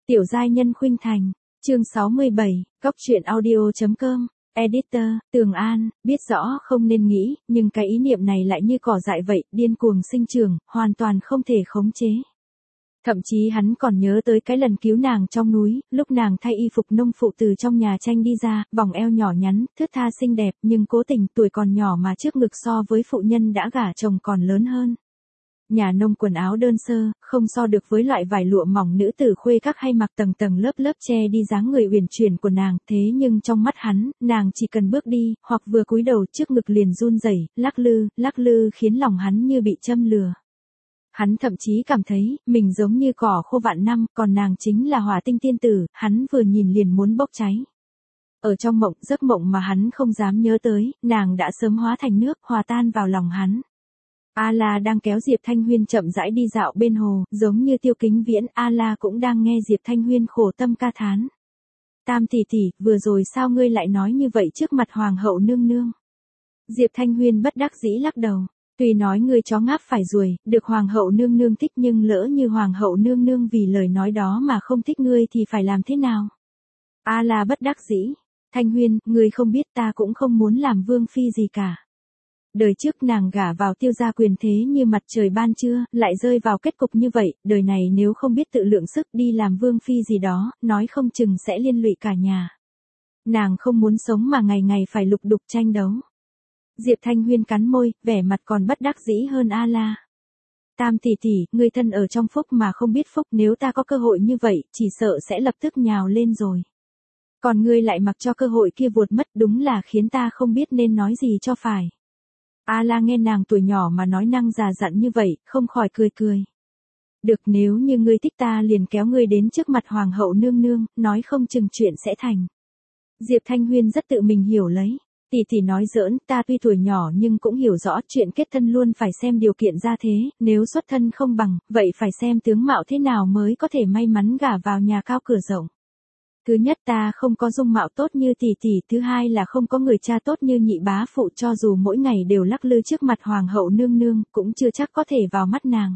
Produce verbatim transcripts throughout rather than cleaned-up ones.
Tiểu giai nhân khuynh thành, chương sáu mươi bảy, góc truyện audio chấm com, editor, Tường An, biết rõ không nên nghĩ, nhưng cái ý niệm này lại như cỏ dại vậy, điên cuồng sinh trưởng, hoàn toàn không thể khống chế. Thậm chí hắn còn nhớ tới cái lần cứu nàng trong núi, lúc nàng thay y phục nông phụ từ trong nhà tranh đi ra, vòng eo nhỏ nhắn, thướt tha xinh đẹp, nhưng cố tình tuổi còn nhỏ mà trước ngực so với phụ nhân đã gả chồng còn lớn hơn. Nhà nông quần áo đơn sơ, không so được với loại vải lụa mỏng nữ tử khuê các hay mặc tầng tầng lớp lớp che đi dáng người uyển chuyển của nàng, thế nhưng trong mắt hắn, nàng chỉ cần bước đi, hoặc vừa cúi đầu trước ngực liền run rẩy, lắc lư, lắc lư khiến lòng hắn như bị châm lừa. Hắn thậm chí cảm thấy, mình giống như cỏ khô vạn năm, còn nàng chính là hỏa tinh tiên tử, hắn vừa nhìn liền muốn bốc cháy. Ở trong mộng, giấc mộng mà hắn không dám nhớ tới, nàng đã sớm hóa thành nước, hòa tan vào lòng hắn. A La đang kéo Diệp Thanh Huyên chậm rãi đi dạo bên hồ, giống như Tiêu Kính Viễn, A La cũng đang nghe Diệp Thanh Huyên khổ tâm ca thán. Tam tỷ tỷ, vừa rồi sao ngươi lại nói như vậy trước mặt hoàng hậu nương nương? Diệp Thanh Huyên bất đắc dĩ lắc đầu. Tuy nói ngươi chó ngáp phải ruồi, được hoàng hậu nương nương thích, nhưng lỡ như hoàng hậu nương nương vì lời nói đó mà không thích ngươi thì phải làm thế nào? A La bất đắc dĩ. Thanh Huyên, ngươi không biết ta cũng không muốn làm vương phi gì cả. Đời trước nàng gả vào Tiêu gia quyền thế như mặt trời ban trưa, lại rơi vào kết cục như vậy, đời này nếu không biết tự lượng sức đi làm vương phi gì đó, nói không chừng sẽ liên lụy cả nhà. Nàng không muốn sống mà ngày ngày phải lục đục tranh đấu. Diệp Thanh Huyên cắn môi, vẻ mặt còn bất đắc dĩ hơn A La. Tam tỷ tỷ, ngươi thân ở trong phúc mà không biết phúc, nếu ta có cơ hội như vậy, chỉ sợ sẽ lập tức nhào lên rồi. Còn ngươi lại mặc cho cơ hội kia vụt mất, đúng là khiến ta không biết nên nói gì cho phải. A La nghe nàng tuổi nhỏ mà nói năng già dặn như vậy, không khỏi cười cười. Được, nếu như ngươi thích ta liền kéo ngươi đến trước mặt hoàng hậu nương nương, nói không chừng chuyện sẽ thành. Diệp Thanh Huyên rất tự mình hiểu lấy. Tỷ tỷ nói giỡn, ta tuy tuổi nhỏ nhưng cũng hiểu rõ chuyện kết thân luôn phải xem điều kiện ra thế, nếu xuất thân không bằng, vậy phải xem tướng mạo thế nào mới có thể may mắn gả vào nhà cao cửa rộng. Thứ nhất, ta không có dung mạo tốt như tỷ tỷ, thứ hai là không có người cha tốt như nhị bá phụ, cho dù mỗi ngày đều lắc lư trước mặt hoàng hậu nương nương, cũng chưa chắc có thể vào mắt nàng.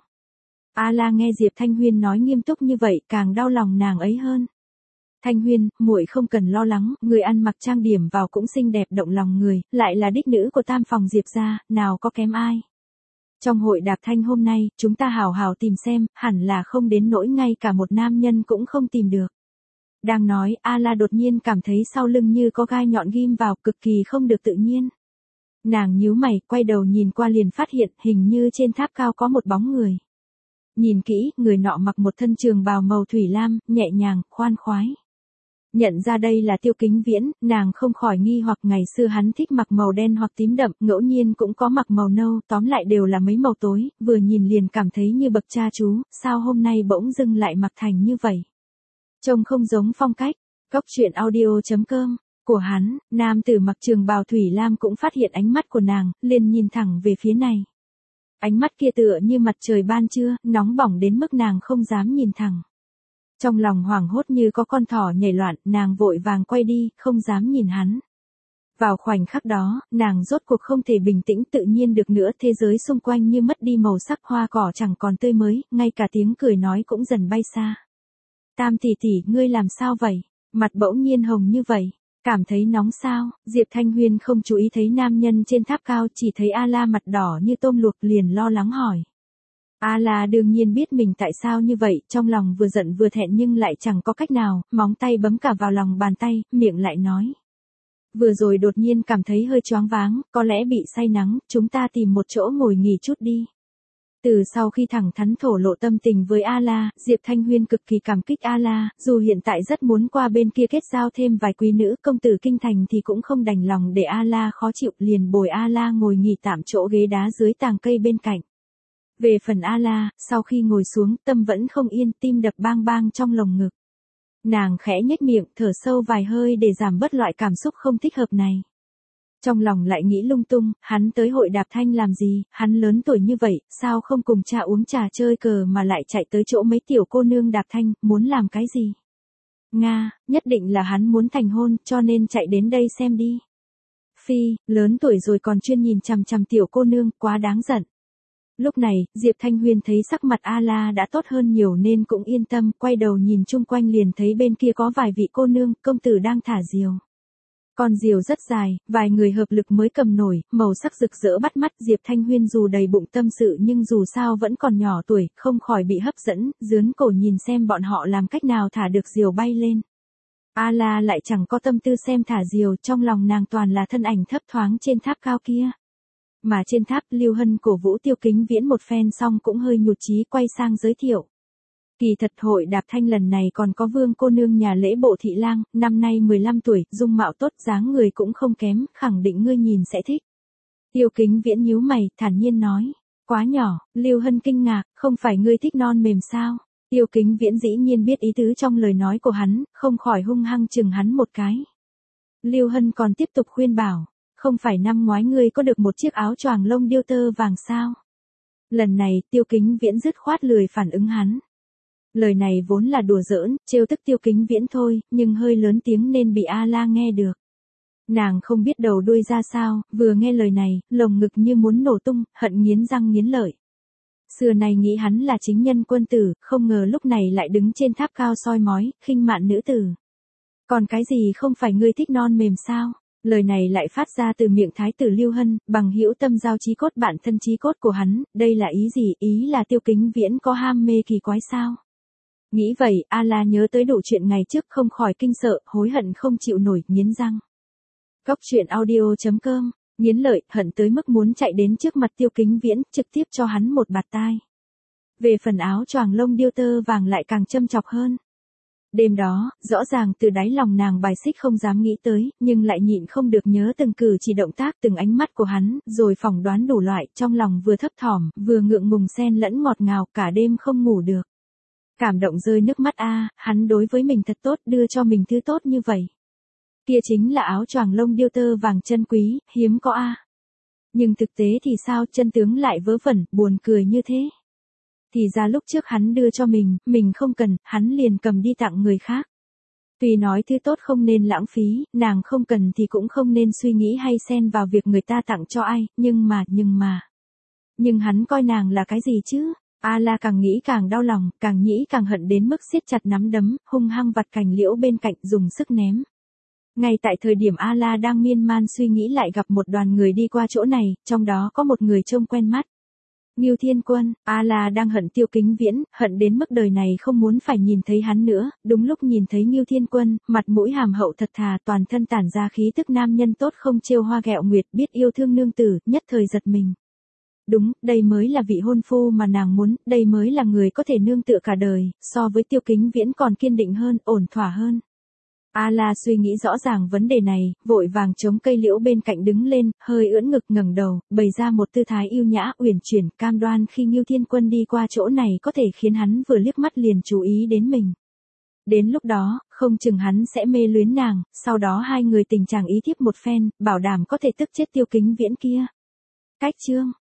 A La nghe Diệp Thanh Huyên nói nghiêm túc như vậy, càng đau lòng nàng ấy hơn. Thanh Huyên, muội không cần lo lắng, người ăn mặc trang điểm vào cũng xinh đẹp động lòng người, lại là đích nữ của tam phòng Diệp gia, nào có kém ai. Trong hội đạp thanh hôm nay, chúng ta hào hào tìm xem, hẳn là không đến nỗi ngay cả một nam nhân cũng không tìm được. Đang nói, A La đột nhiên cảm thấy sau lưng như có gai nhọn ghim vào, cực kỳ không được tự nhiên. Nàng nhíu mày, quay đầu nhìn qua liền phát hiện, hình như trên tháp cao có một bóng người. Nhìn kỹ, người nọ mặc một thân trường bào màu thủy lam, nhẹ nhàng, khoan khoái. Nhận ra đây là Tiêu Kính Viễn, nàng không khỏi nghi hoặc ngày xưa hắn thích mặc màu đen hoặc tím đậm, ngẫu nhiên cũng có mặc màu nâu, tóm lại đều là mấy màu tối, vừa nhìn liền cảm thấy như bậc cha chú, sao hôm nay bỗng dưng lại mặc thành như vậy. Trông không giống phong cách, góc truyện audio chấm com, của hắn, nam tử mặc trường bào thủy lam cũng phát hiện ánh mắt của nàng, liền nhìn thẳng về phía này. Ánh mắt kia tựa như mặt trời ban trưa, nóng bỏng đến mức nàng không dám nhìn thẳng. Trong lòng hoảng hốt như có con thỏ nhảy loạn, nàng vội vàng quay đi, không dám nhìn hắn. Vào khoảnh khắc đó, nàng rốt cuộc không thể bình tĩnh tự nhiên được nữa, thế giới xung quanh như mất đi màu sắc, hoa cỏ chẳng còn tươi mới, ngay cả tiếng cười nói cũng dần bay xa. Tam tỷ tỷ, ngươi làm sao vậy? Mặt bỗng nhiên hồng như vậy, cảm thấy nóng sao? Diệp Thanh Huyên không chú ý thấy nam nhân trên tháp cao, chỉ thấy A La mặt đỏ như tôm luộc liền lo lắng hỏi. A La đương nhiên biết mình tại sao như vậy, trong lòng vừa giận vừa thẹn nhưng lại chẳng có cách nào, móng tay bấm cả vào lòng bàn tay, miệng lại nói. Vừa rồi đột nhiên cảm thấy hơi choáng váng, có lẽ bị say nắng, chúng ta tìm một chỗ ngồi nghỉ chút đi. Từ sau khi thẳng thắn thổ lộ tâm tình với A La, Diệp Thanh Huyên cực kỳ cảm kích A La, dù hiện tại rất muốn qua bên kia kết giao thêm vài quý nữ công tử kinh thành thì cũng không đành lòng để A La khó chịu, liền bồi A La ngồi nghỉ tạm chỗ ghế đá dưới tàng cây bên cạnh. Về phần A La, sau khi ngồi xuống, tâm vẫn không yên, tim đập bang bang trong lồng ngực. Nàng khẽ nhếch miệng, thở sâu vài hơi để giảm bớt loại cảm xúc không thích hợp này. Trong lòng lại nghĩ lung tung, hắn tới hội đạp thanh làm gì, hắn lớn tuổi như vậy, sao không cùng cha uống trà chơi cờ mà lại chạy tới chỗ mấy tiểu cô nương đạp thanh, muốn làm cái gì? Nga, nhất định là hắn muốn thành hôn, cho nên chạy đến đây xem đi. Phi, lớn tuổi rồi còn chuyên nhìn chằm chằm tiểu cô nương, quá đáng giận. Lúc này, Diệp Thanh Huyên thấy sắc mặt A-la đã tốt hơn nhiều nên cũng yên tâm, quay đầu nhìn chung quanh liền thấy bên kia có vài vị cô nương, công tử đang thả diều. Con diều rất dài, vài người hợp lực mới cầm nổi, màu sắc rực rỡ bắt mắt. Diệp Thanh Huyên dù đầy bụng tâm sự nhưng dù sao vẫn còn nhỏ tuổi, không khỏi bị hấp dẫn, dướn cổ nhìn xem bọn họ làm cách nào thả được diều bay lên. A-la lại chẳng có tâm tư xem thả diều, trong lòng nàng toàn là thân ảnh thấp thoáng trên tháp cao kia. Mà trên tháp, Lưu Hân cổ vũ Tiêu Kính Viễn một phen xong cũng hơi nhụt chí quay sang giới thiệu. Kỳ thật hội đạp thanh lần này còn có Vương cô nương nhà lễ bộ thị lang, năm nay mười lăm tuổi, dung mạo tốt, dáng người cũng không kém, khẳng định ngươi nhìn sẽ thích. Tiêu Kính Viễn nhíu mày, thản nhiên nói. Quá nhỏ. Lưu Hân kinh ngạc, không phải ngươi thích non mềm sao? Tiêu Kính Viễn dĩ nhiên biết ý tứ trong lời nói của hắn, không khỏi hung hăng chừng hắn một cái. Lưu Hân còn tiếp tục khuyên bảo. Không phải năm ngoái ngươi có được một chiếc áo choàng lông điêu tơ vàng sao? Lần này, Tiêu Kính Viễn dứt khoát lười phản ứng hắn. Lời này vốn là đùa giỡn, trêu tức Tiêu Kính Viễn thôi, nhưng hơi lớn tiếng nên bị A-la nghe được. Nàng không biết đầu đuôi ra sao, vừa nghe lời này, lồng ngực như muốn nổ tung, hận nghiến răng nghiến lợi. Xưa này nghĩ hắn là chính nhân quân tử, không ngờ lúc này lại đứng trên tháp cao soi mói, khinh mạn nữ tử. Còn cái gì không phải ngươi thích non mềm sao? Lời này lại phát ra từ miệng thái tử Lưu Hân, bằng hữu tâm giao chí cốt bản thân chí cốt của hắn, đây là ý gì? Ý là Tiêu Kính Viễn có ham mê kỳ quái sao? Nghĩ vậy, A-la nhớ tới đủ chuyện ngày trước không khỏi kinh sợ, hối hận không chịu nổi, nghiến răng. Góc truyện audio chấm com, nghiến lợi, hận tới mức muốn chạy đến trước mặt Tiêu Kính Viễn, trực tiếp cho hắn một bạt tai. Về phần áo choàng lông điêu tơ vàng lại càng châm chọc hơn. Đêm đó, rõ ràng từ đáy lòng nàng bài xích không dám nghĩ tới, nhưng lại nhịn không được nhớ từng cử chỉ động tác từng ánh mắt của hắn, rồi phỏng đoán đủ loại, trong lòng vừa thấp thỏm, vừa ngượng ngùng xen lẫn ngọt ngào, cả đêm không ngủ được. Cảm động rơi nước mắt a, hắn đối với mình thật tốt, đưa cho mình thứ tốt như vậy. Kia chính là áo choàng lông điêu tơ vàng chân quý, hiếm có a. Nhưng thực tế thì sao, chân tướng lại vớ vẩn, buồn cười như thế. Thì ra lúc trước hắn đưa cho mình, mình không cần, hắn liền cầm đi tặng người khác. Tuy nói thứ tốt không nên lãng phí, nàng không cần thì cũng không nên suy nghĩ hay xen vào việc người ta tặng cho ai, nhưng mà, nhưng mà. Nhưng hắn coi nàng là cái gì chứ? A-la càng nghĩ càng đau lòng, càng nghĩ càng hận đến mức siết chặt nắm đấm, hung hăng vặt cành liễu bên cạnh dùng sức ném. Ngay tại thời điểm A-la đang miên man suy nghĩ lại gặp một đoàn người đi qua chỗ này, trong đó có một người trông quen mắt. Ngưu Thiên Quân. A-la đang hận Tiêu Kính Viễn, hận đến mức đời này không muốn phải nhìn thấy hắn nữa, đúng lúc nhìn thấy Ngưu Thiên Quân, mặt mũi hàm hậu thật thà, toàn thân tản ra khí tức nam nhân tốt không trêu hoa ghẹo nguyệt, biết yêu thương nương tử, nhất thời giật mình. Đúng, đây mới là vị hôn phu mà nàng muốn, đây mới là người có thể nương tựa cả đời, so với Tiêu Kính Viễn còn kiên định hơn, ổn thỏa hơn. A-la suy nghĩ rõ ràng vấn đề này, vội vàng chống cây liễu bên cạnh đứng lên, hơi ưỡn ngực ngẩng đầu, bày ra một tư thái yêu nhã, uyển chuyển, cam đoan khi Ngưu Thiên Quân đi qua chỗ này có thể khiến hắn vừa liếc mắt liền chú ý đến mình. Đến lúc đó, không chừng hắn sẽ mê luyến nàng, sau đó hai người tình chàng ý thiếp một phen, bảo đảm có thể tức chết Tiêu Kính Viễn kia. Cách chương